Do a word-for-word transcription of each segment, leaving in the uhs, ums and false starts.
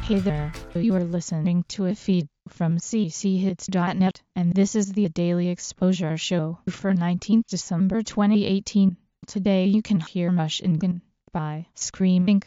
Hey there, you are listening to a feed from c c hits dot net, and this is the Daily Exposure Show for nineteenth December twenty eighteen. Today you can hear Machine Gun by Screaming.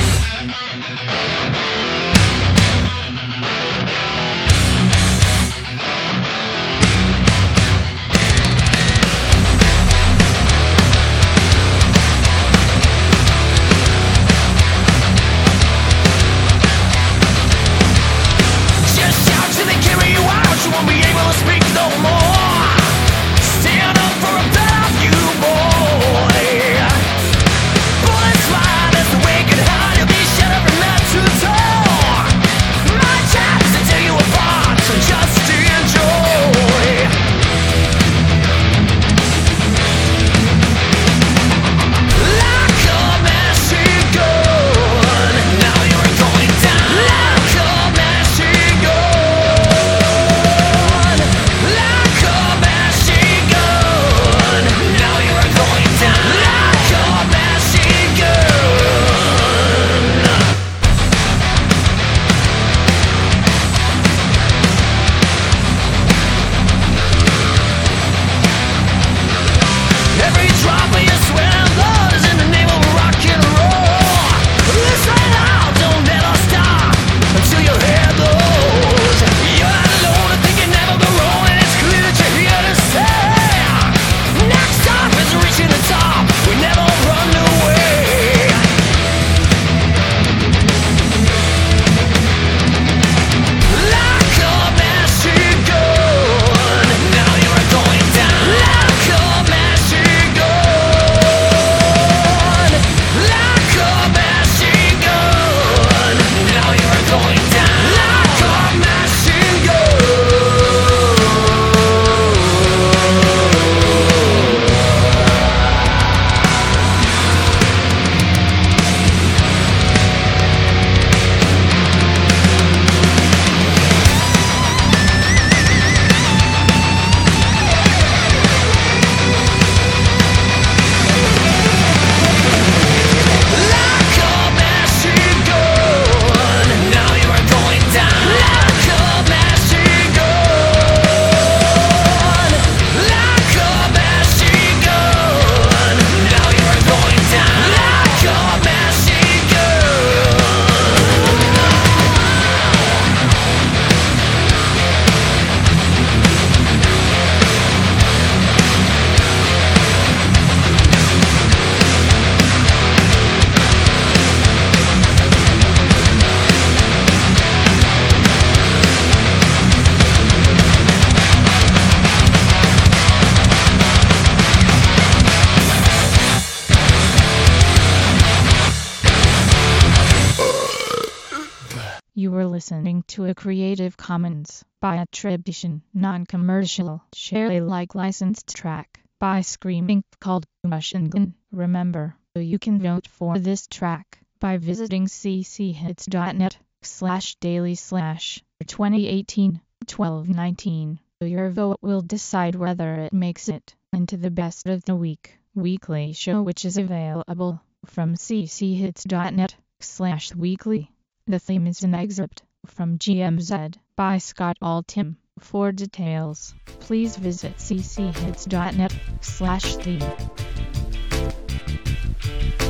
You were listening to a Creative Commons by attribution, non-commercial, share Alike licensed track by Screaming called Machine Gun. Remember, you can vote for this track by visiting c c hits dot net slash daily slash twenty eighteen twelve nineteen. Your vote will decide whether it makes it into the best of the week weekly show, which is available from c c hits dot net slash weekly. The theme is an excerpt from G M Z by Scott Altham. For details, please visit c c hits dot net slash theme.